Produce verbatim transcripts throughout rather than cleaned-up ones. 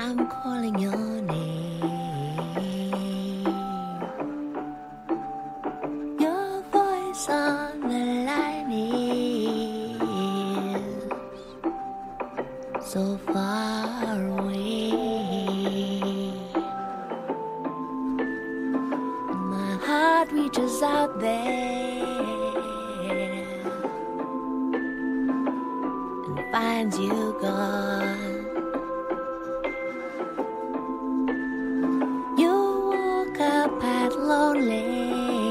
I'm calling your name. Your voice on the line is so far away. My heart reaches out there and finds you gone. Lonely,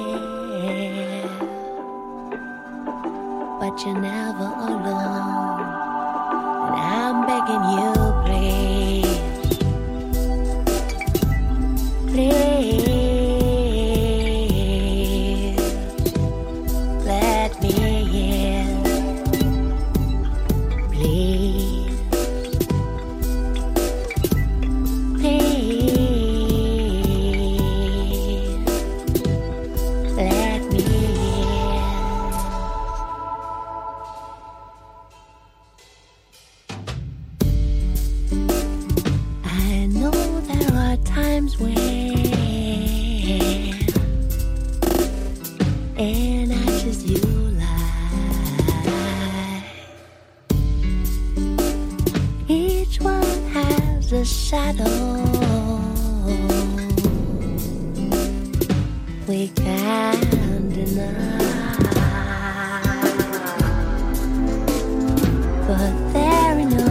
but you're never alone. And I'm begging you, please, please, let me in, please, please. And I just you lie. Each one has a shadow we can't deny. But there in your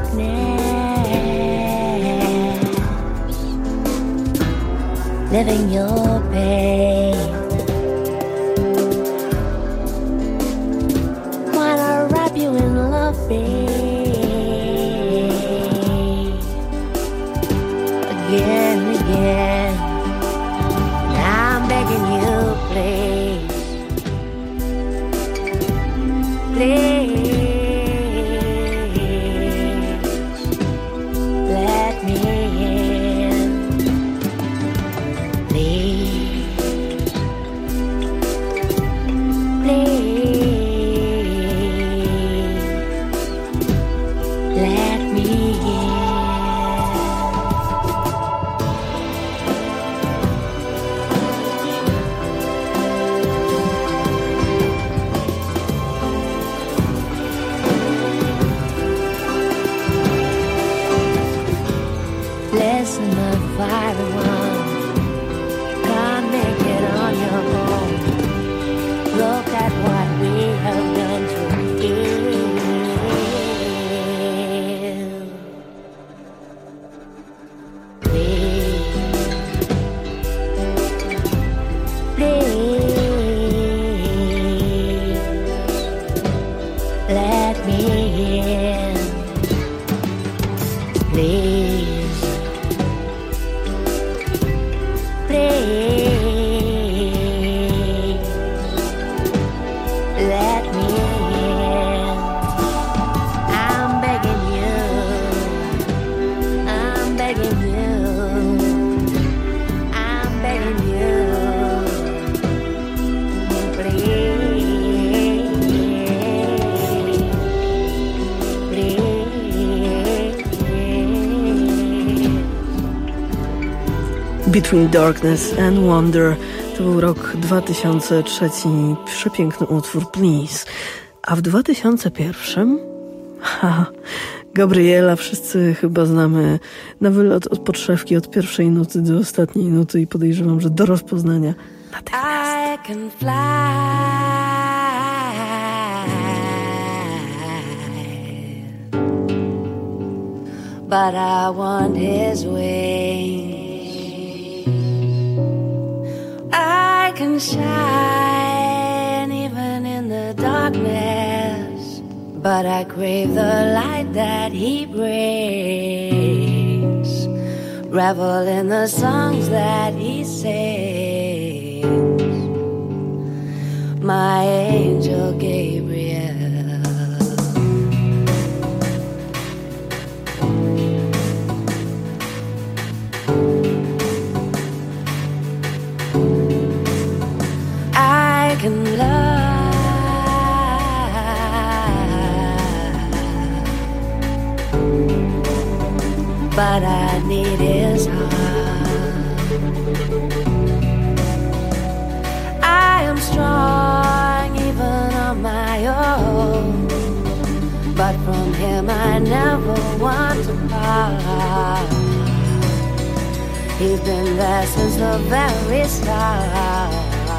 darkness, living your pain. You in love, babe, again and again. And I'm begging you, please, please, let me in, please, please. Listen, my fiery one, can't make it on your own. Look at what we have done to you. Please, please, let me in, please. Please, let me in. I'm begging you, I'm begging you, I'm begging you, please, please. Between Darkness and Wonder to był rok dwa tysiące trzeci, przepiękny utwór Please. A w dwa tysiące pierwszym ha, Gabriela wszyscy chyba znamy na wylot od podszewki, od pierwszej nuty do ostatniej nuty i podejrzewam, że do rozpoznania natychmiast. I can fly, but I want his wings. I can shine even in the darkness, but I crave the light that he brings. Revel in the songs that he sings. My angel Gabriel. I can love, but what I need is heart. I am strong even on my own, but from him I never want to part. He's been there since the very start.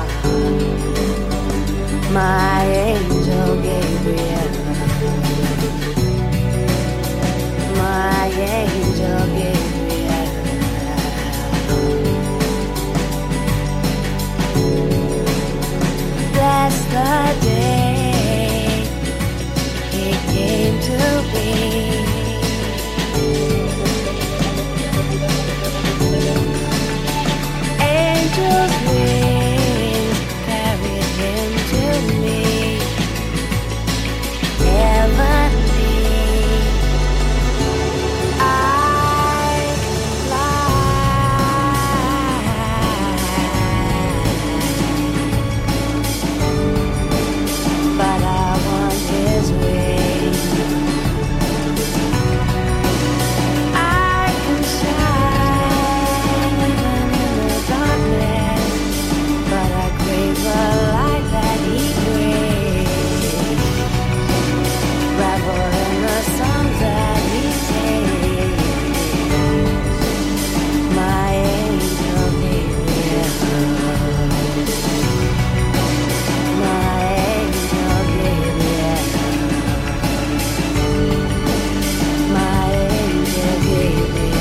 My angel Gabriel, my angel Gabriel. That's the day he came to be. Angels wings carried him to me. Heavenly, I fly, but I want his wings. I can shine even in the darkness, but I crave the light that he brings. Revel in the songs that he sings. My angel Gabriel, my angel Gabriel, my angel Gabriel.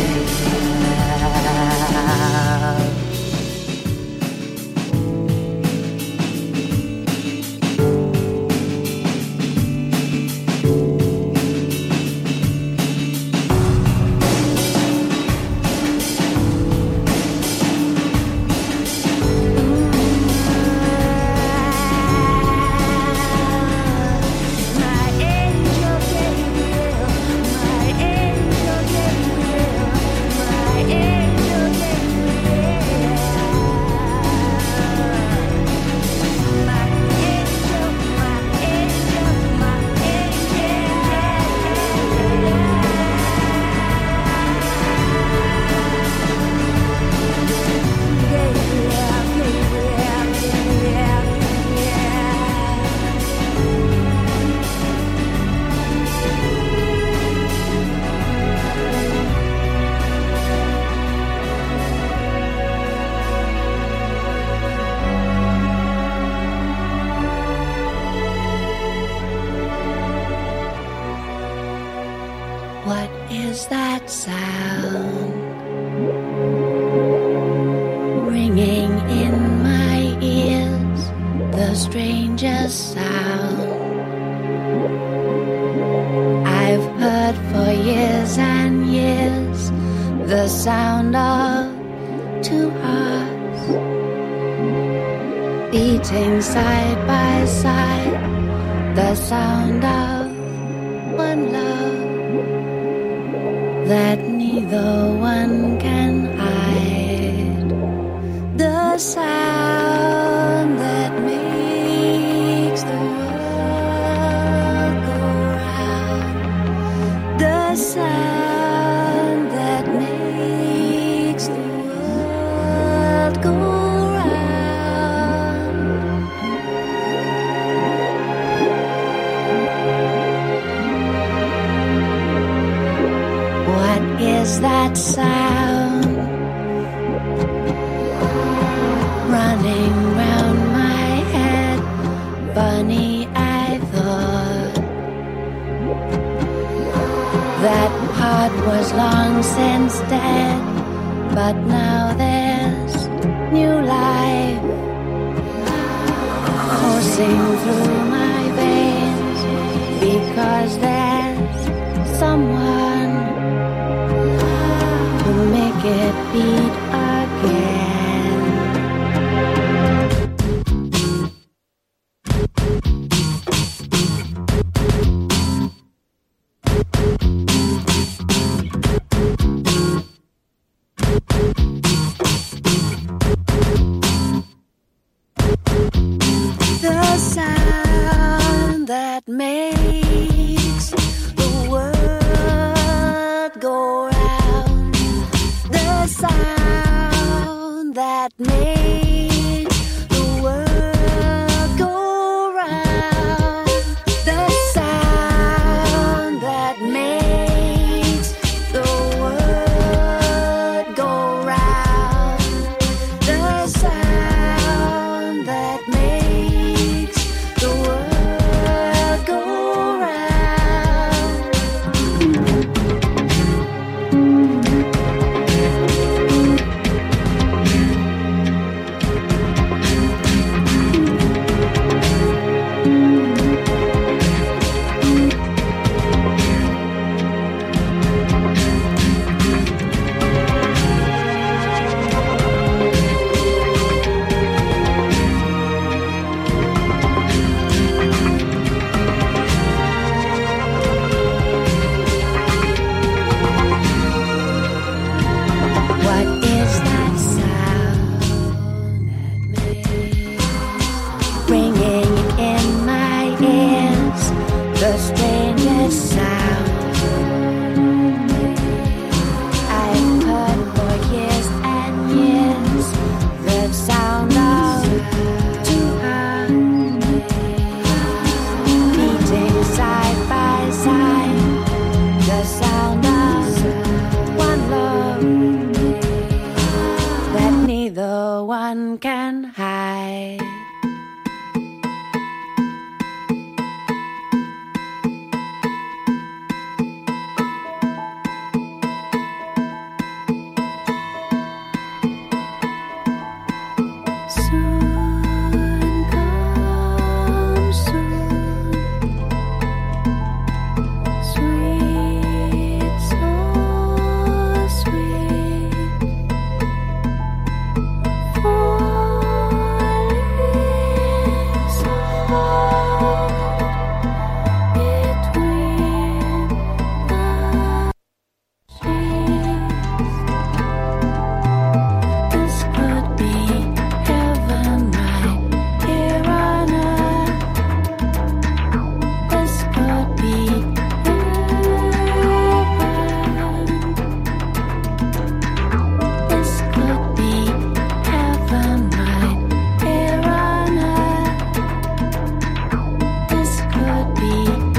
What is that sound ringing in my ears? The strangest sound I've heard for years and years. The sound of two hearts beating side by side. The sound of one love that neither one can hide. The sound that makes the world go round. The sound that makes the world go round. What is that sound running round my head? Funny, I thought that heart was long since dead, but now there's new life coursing through my veins, because there's someone to make it beat again. The sound that makes the world go round. sound that makes the world go round. The sound that makes the world go round. The sound that makes the world go round. What is that sound that makes ringing in my ears? The strangest sound I've heard for years and years. The sound of two hearts beating side by side. The sound of one love that neither one can hide. Soon come soon, sweet, so sweet, falling soft between the sheets. This could be heaven right here on earth. This could be heaven. This could be heaven right here on earth. This could be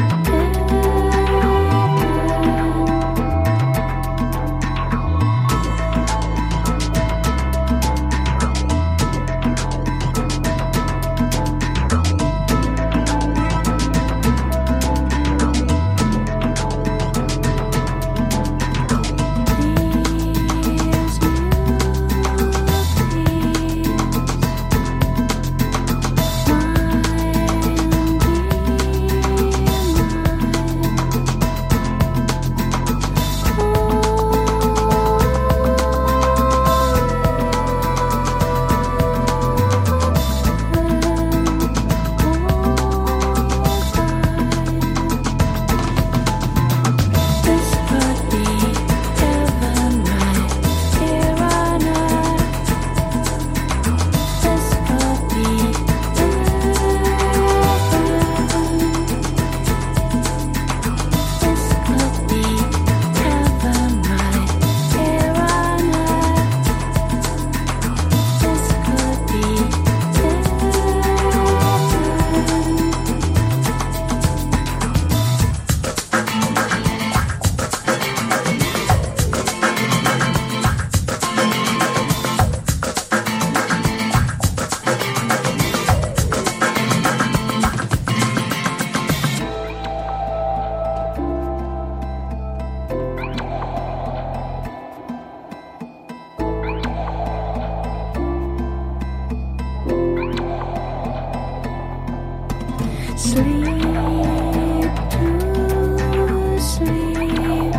sleep to sleep.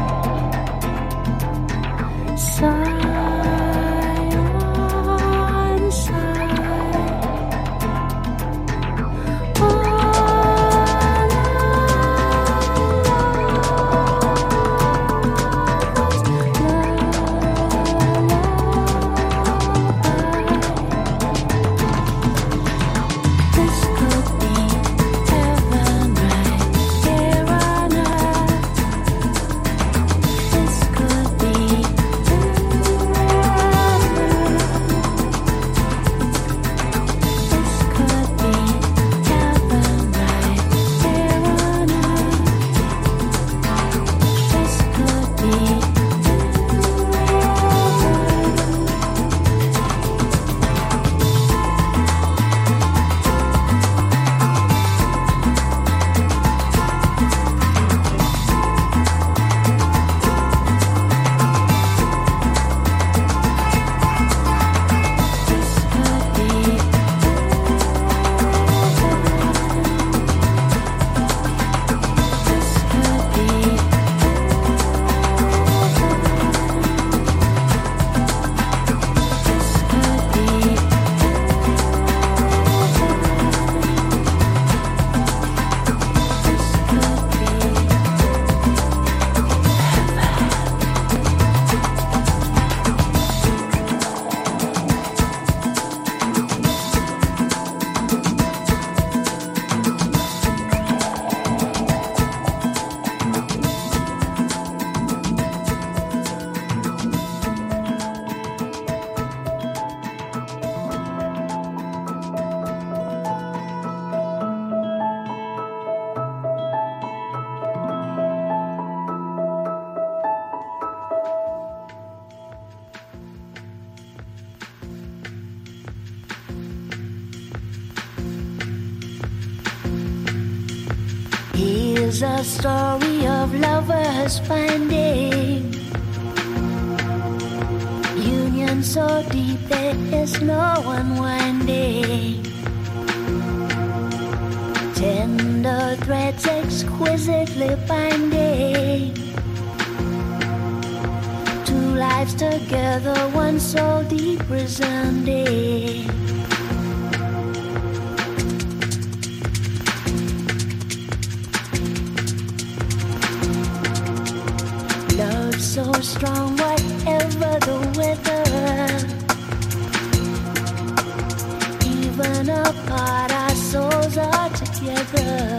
Sigh on sigh. All This could be heaven. is a story of lovers finding union so deep there is no unwinding. Tender threads exquisitely binding. Two lives together, one soul deep resounding. Love so strong, whatever the weather. Even apart, our souls are together.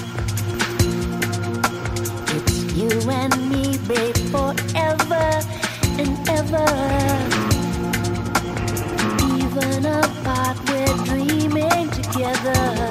It's you and me, babe, forever and ever. Even apart, we're dreaming together.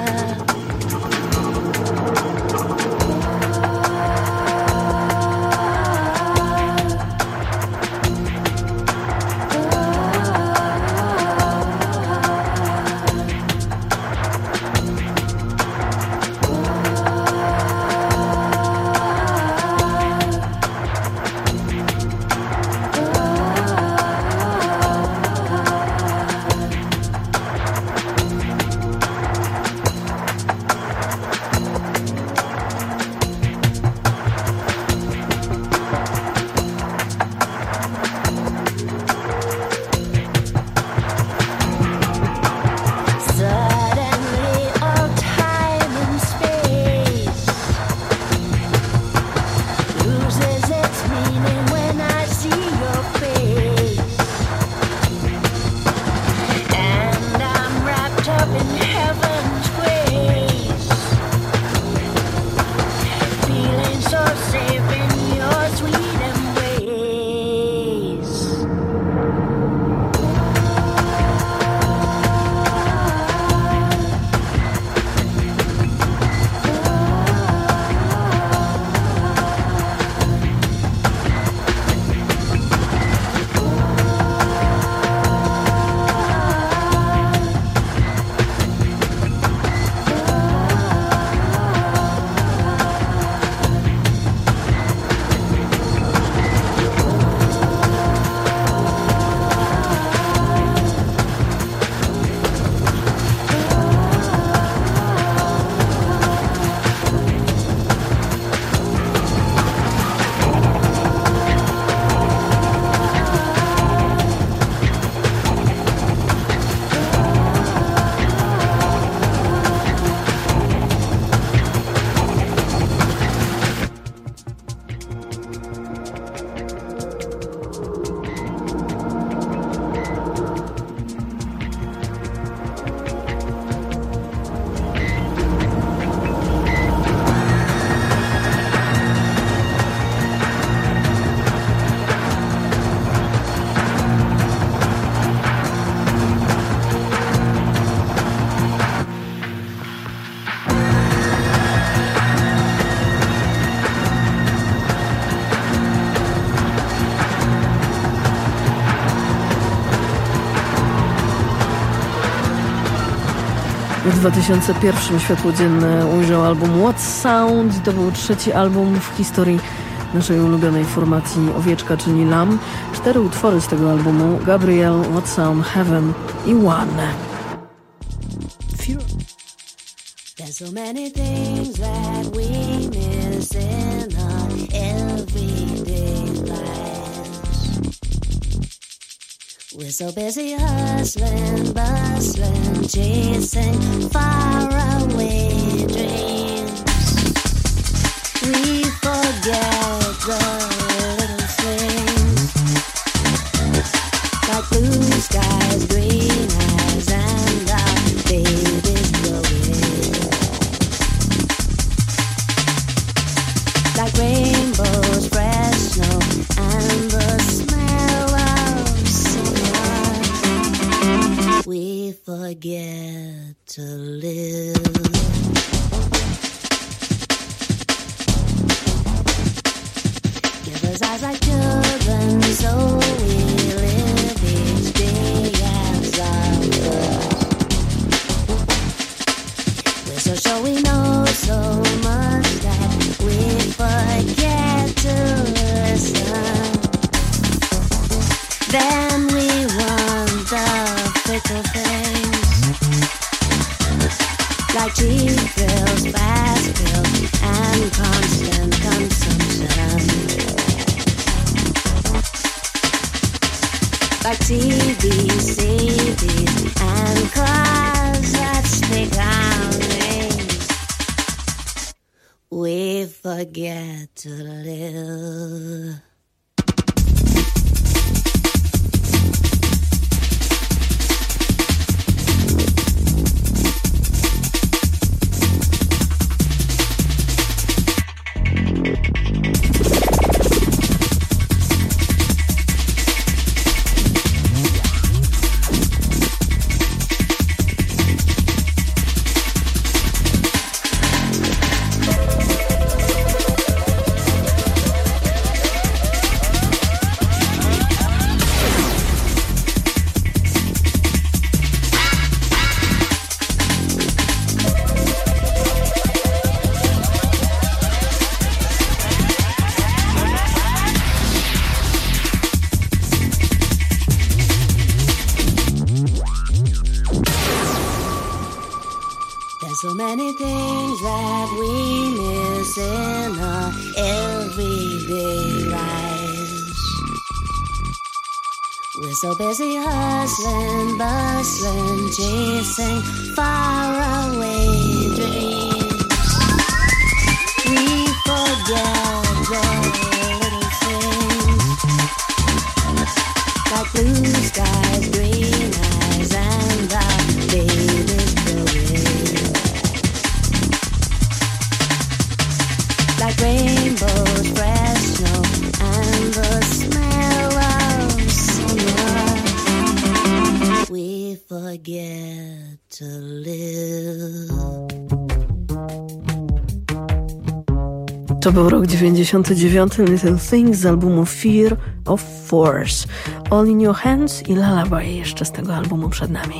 W dwa tysiące pierwszym światło dzienne ujrzał album What Sound. To był trzeci album w historii naszej ulubionej formacji Owieczka, czyli Lam. Cztery utwory z tego albumu: Gabrielle, What Sound, Heaven i One. There's so many things that we miss in our everyday lives. We're so busy hustling, bustling, chasing faraway dreams. We forget the little things, like blue skies, green eyes, and our babies growing. Like rainbows, fresh snow, and the smell of summer. We forget to live. Give us eyes like children, so we live each day as our first. We're so sure we know so much that Then we want the fickle things, like cheap thrills, fast pills, and constant consumption. Like T V, C Ds, and cars that stick on rings. We forget to live. So many things that we miss in our everyday lives. We're so busy hustling, bustling, chasing faraway dreams. We forget the little things, like blue skies, green eyes, and our babies growing. Like rainbows, fresh snow, and the smell of summer. We forget to live. To był rok dziewięćdziesiąty dziewiąty, Little Things z albumu Fear of Force. All in Your Hands i Lullaby jeszcze z tego albumu przed nami.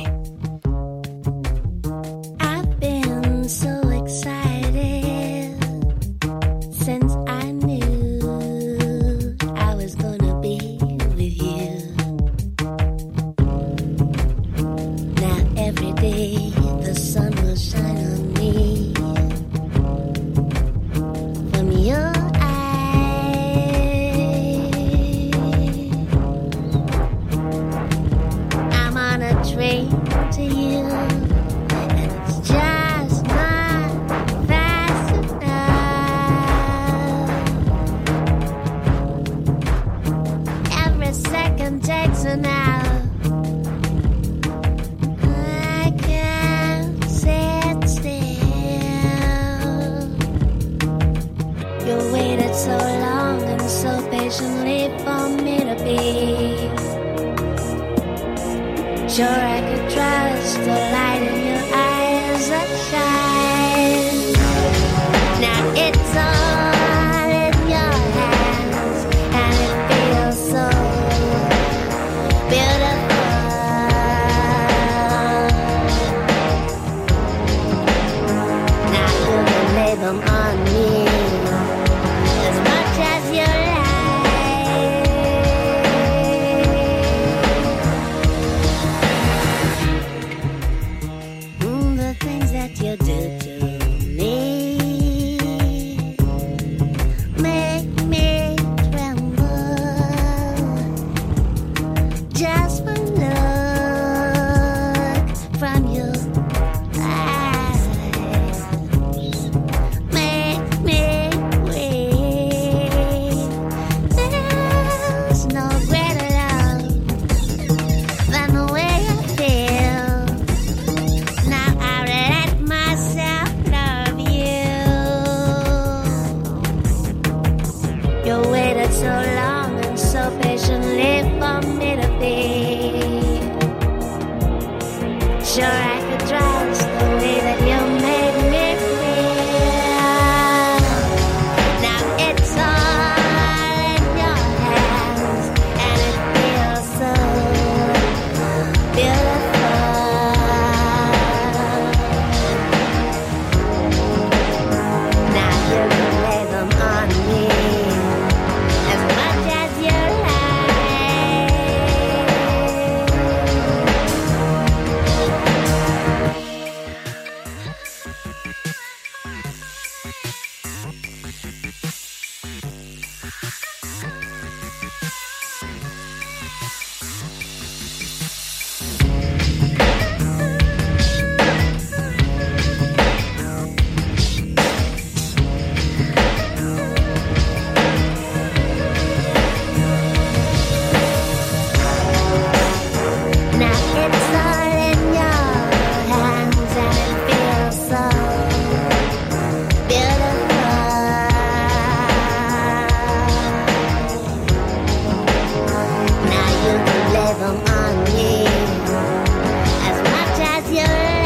them on me as much as you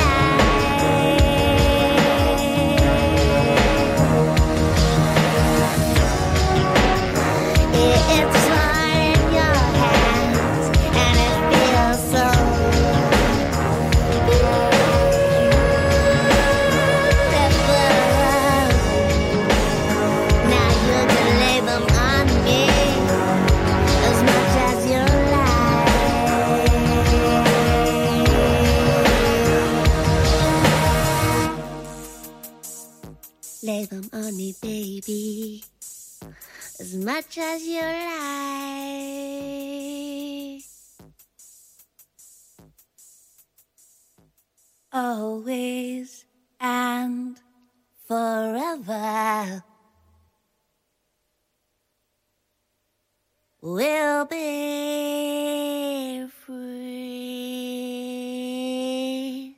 like. It's far in your hands and it feels so beautiful. Now you can lay them on me as much as you like. Lay them on me, baby, as much as you like. Always and forever we'll be free.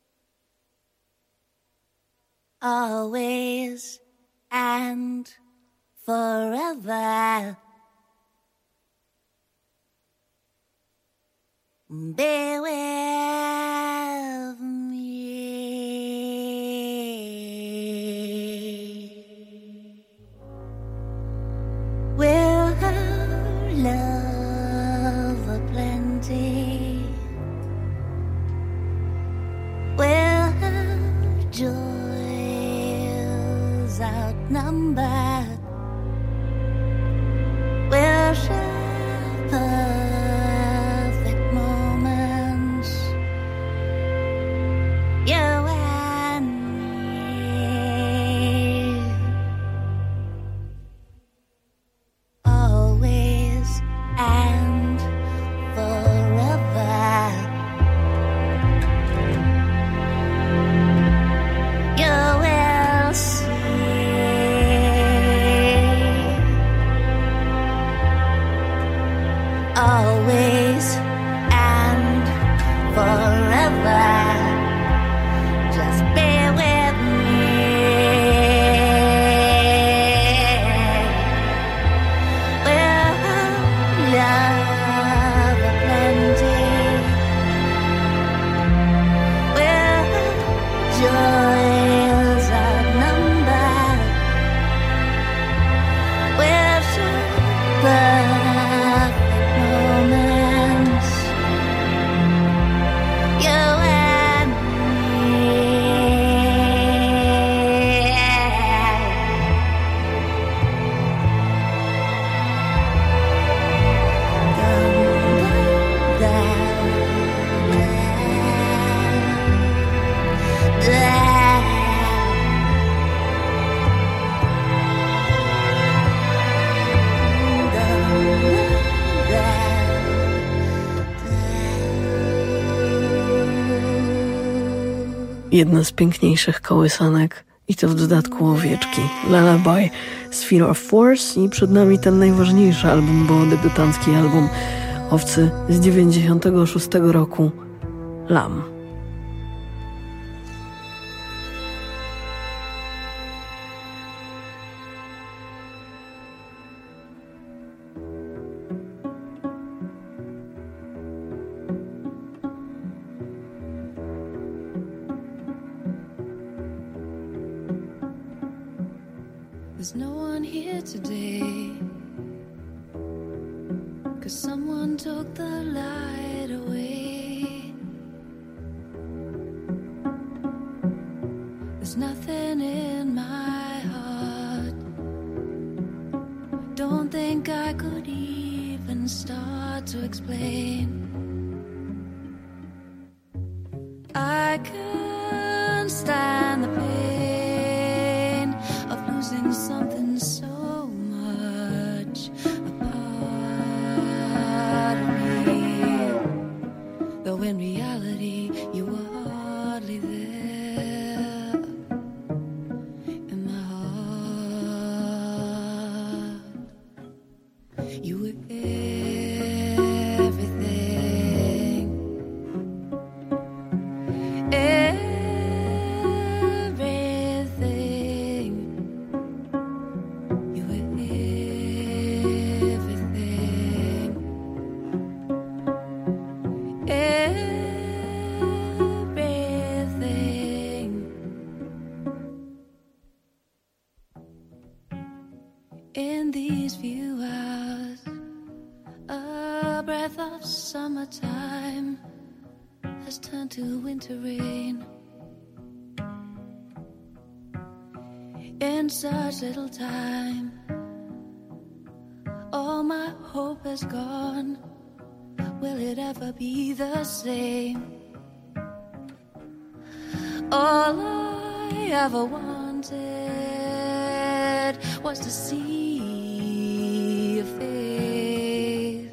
Always and forever be with me. We'll have love aplenty. We'll have joys outnumbered. We'll share perfect moments, you and me. Always and forever you will see. Always and forever, just be with me. We'll have love aplenty. We'll have joys outnumbered. We'll share perfect moments, you and me. Jedna z piękniejszych kołysanek i to w dodatku owieczki. Lullaby, Sphere of Force i przed nami ten najważniejszy album, bo debiutancki album Owcy z dziewięćdziesiątego szóstego roku, Lamb. There's no one here today, 'cause someone took the light away. There's nothing in my heart. Don't think I could even start to explain. I can't stand the pain of losing something so much a part of me, though in reality you were hardly there in my heart. You were everything, everything. You were everything. everything. In these few hours, a breath of summertime has turned to winter rain. In such little time, all my hope has gone. Will it ever be the same? All I ever wanted was to see your face,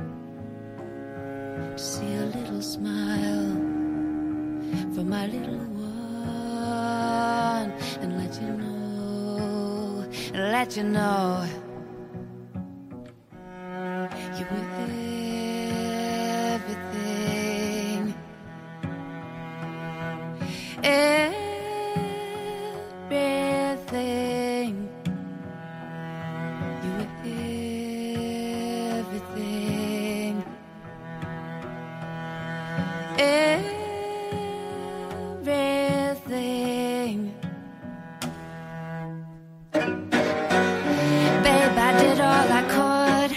to see a little smile from my little one, and let you know, and let you know you were everything, everything. You were everything, everything. Babe, I did all I could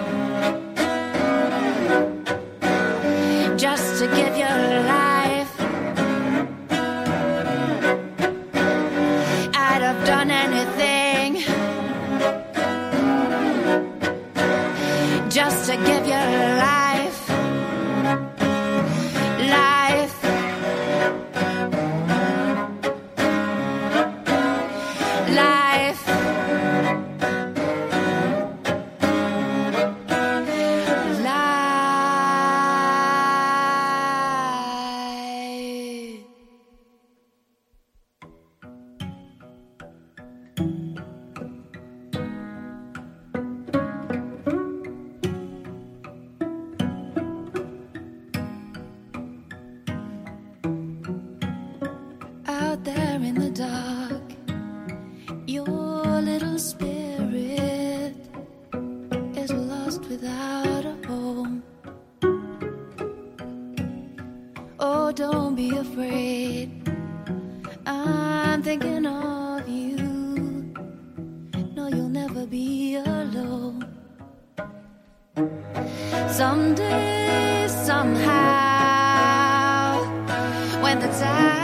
just to give you life. I'd have done anything just to give you life, life, life, life. Out there in the dark, your little spirit is lost without a home. Oh, don't be afraid, I'm thinking of you. No, you'll never be alone. Someday, somehow, when the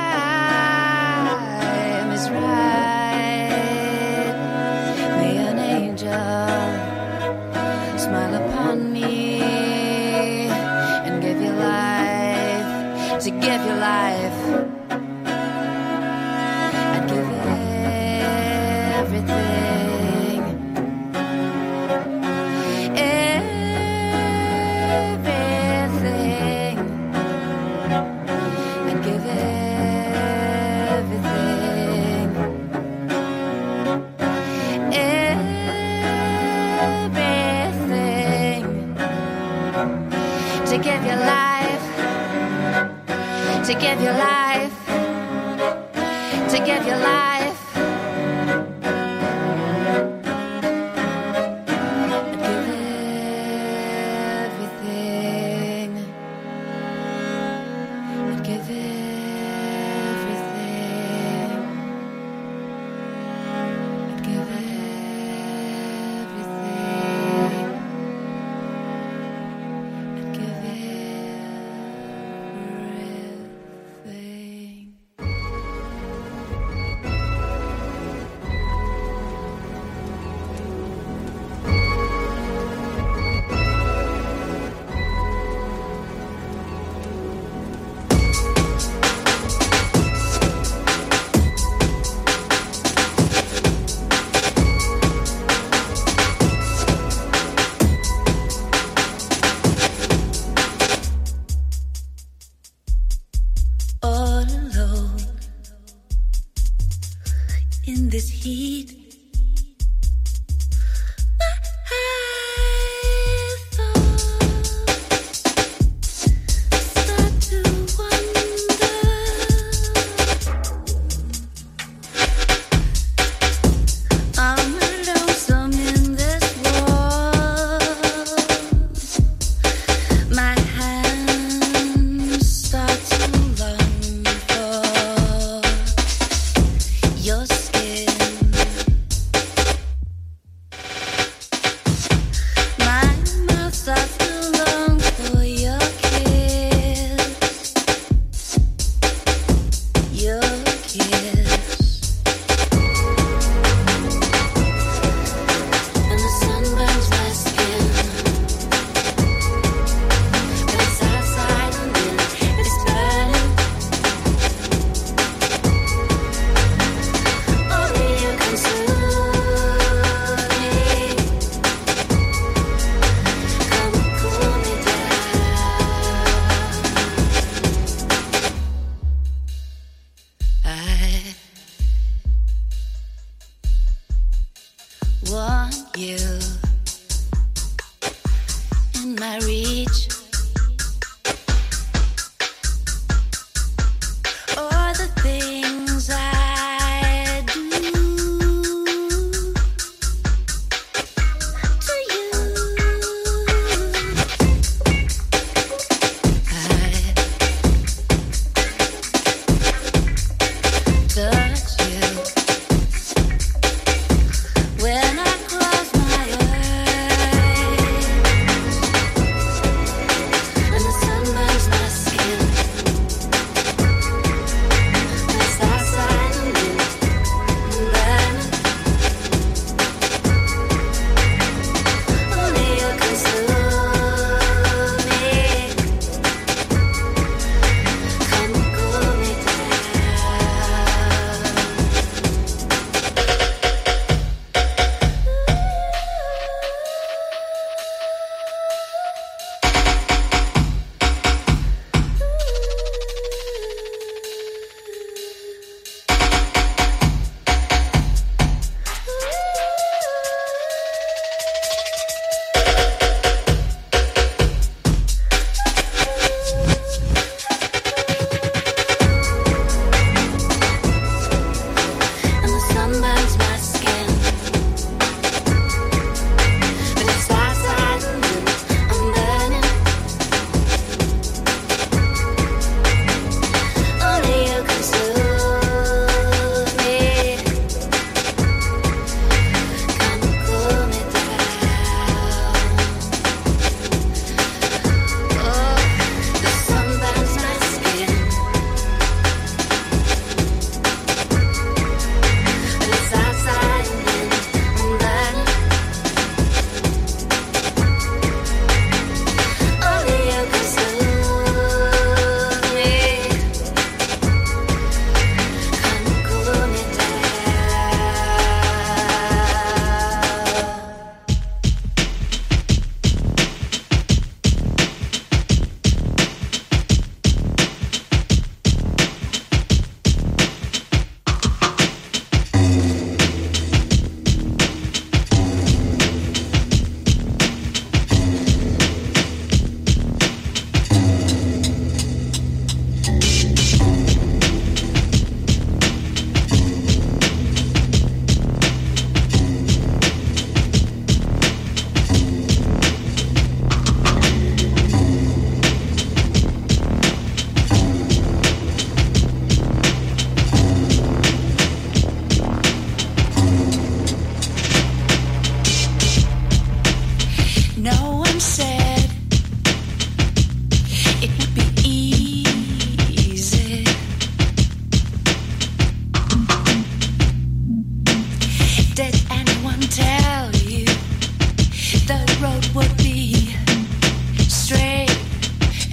time is right, may an angel smile upon me and give you life, to give you life. I'd give you everything, everything. I'd give everything, everything, to give you life, to give you life, to give you life. I'd give everything, I'd give everything, I'd give everything, I'd give everything.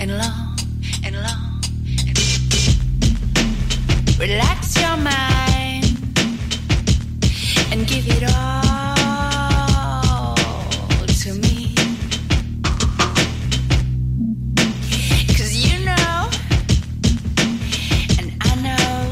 and long and long and relax your mind and give it all to me. 'Cause you know and I know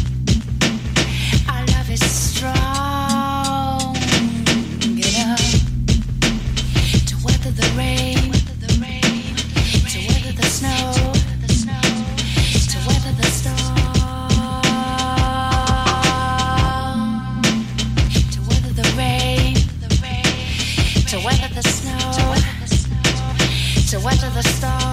our love is strong enough to weather the rain, to weather the snow, to weather the storm, to weather the rain, to weather the snow, to weather the storm.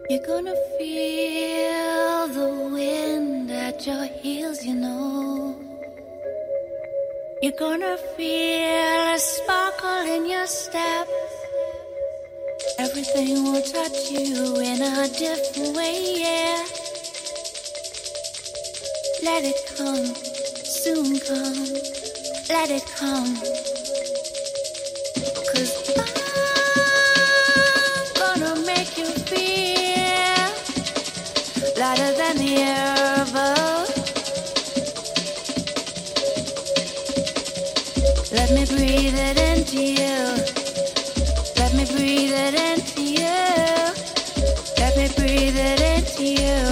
You're gonna feel the wind at your heels, you know. You're gonna feel a sparkle in your step. Everything will touch you in a different way, yeah. Let it come, soon come, let it come. 'Cause I'm gonna make you feel lighter than the air above. Let me breathe it into you. Let me breathe it into you. Let me breathe it into you.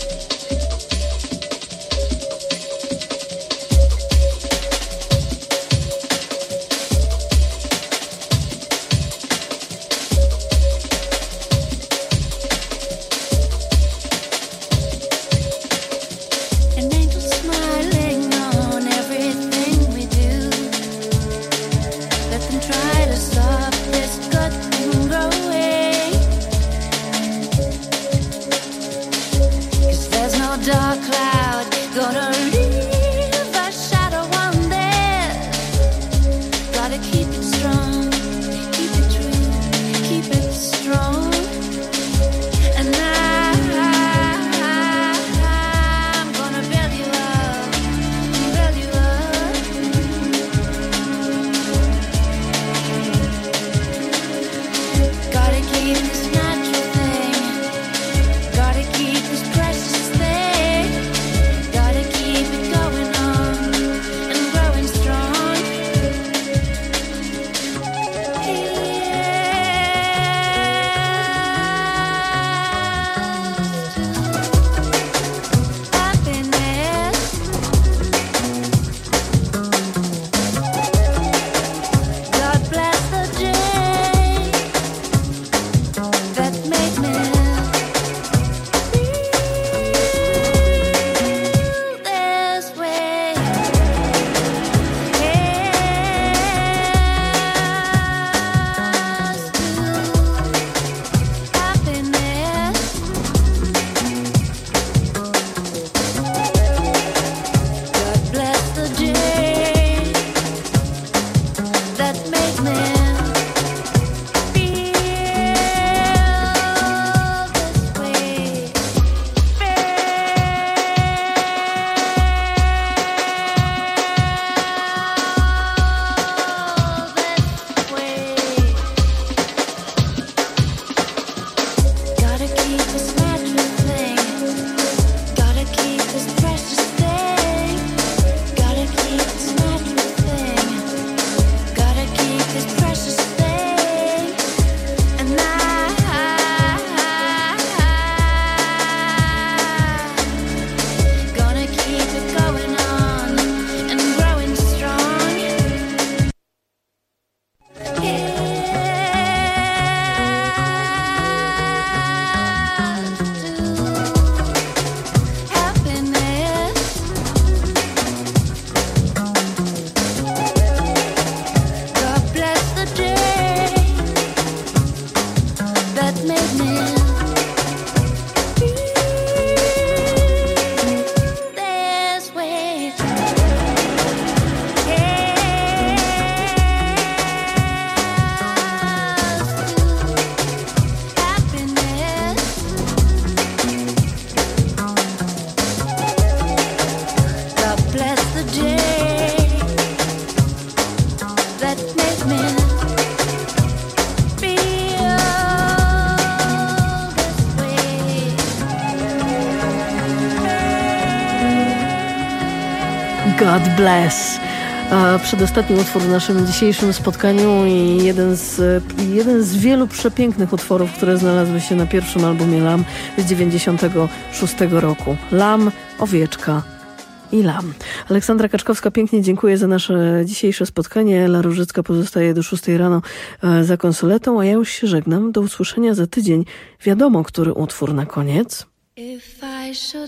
God Bless. A przedostatni utwór w naszym dzisiejszym spotkaniu i jeden z, jeden z wielu przepięknych utworów, które znalazły się na pierwszym albumie Lam z dziewięćdziesiątego szóstego roku. Lam, owieczka i lam. Aleksandra Kaczkowska, pięknie dziękuję za nasze dzisiejsze spotkanie. Ela Różycka pozostaje do szóstej rano za konsoletą, a ja już się żegnam. Do usłyszenia za tydzień. Wiadomo, który utwór na koniec. If I should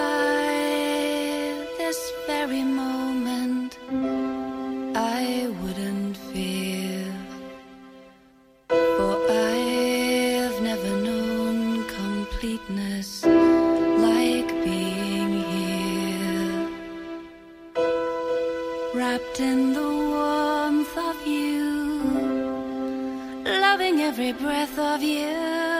die this very moment, I wouldn't fear, for I've never known complete wrapped in the warmth of you, loving every breath of you.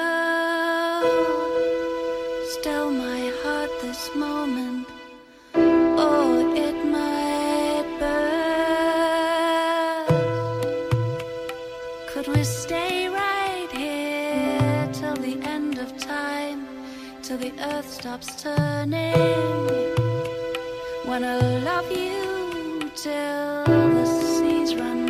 Still my heart this moment, oh, it might burst. Could we stay right here till the end of time, till the earth stops turning? Wanna love you till the seas run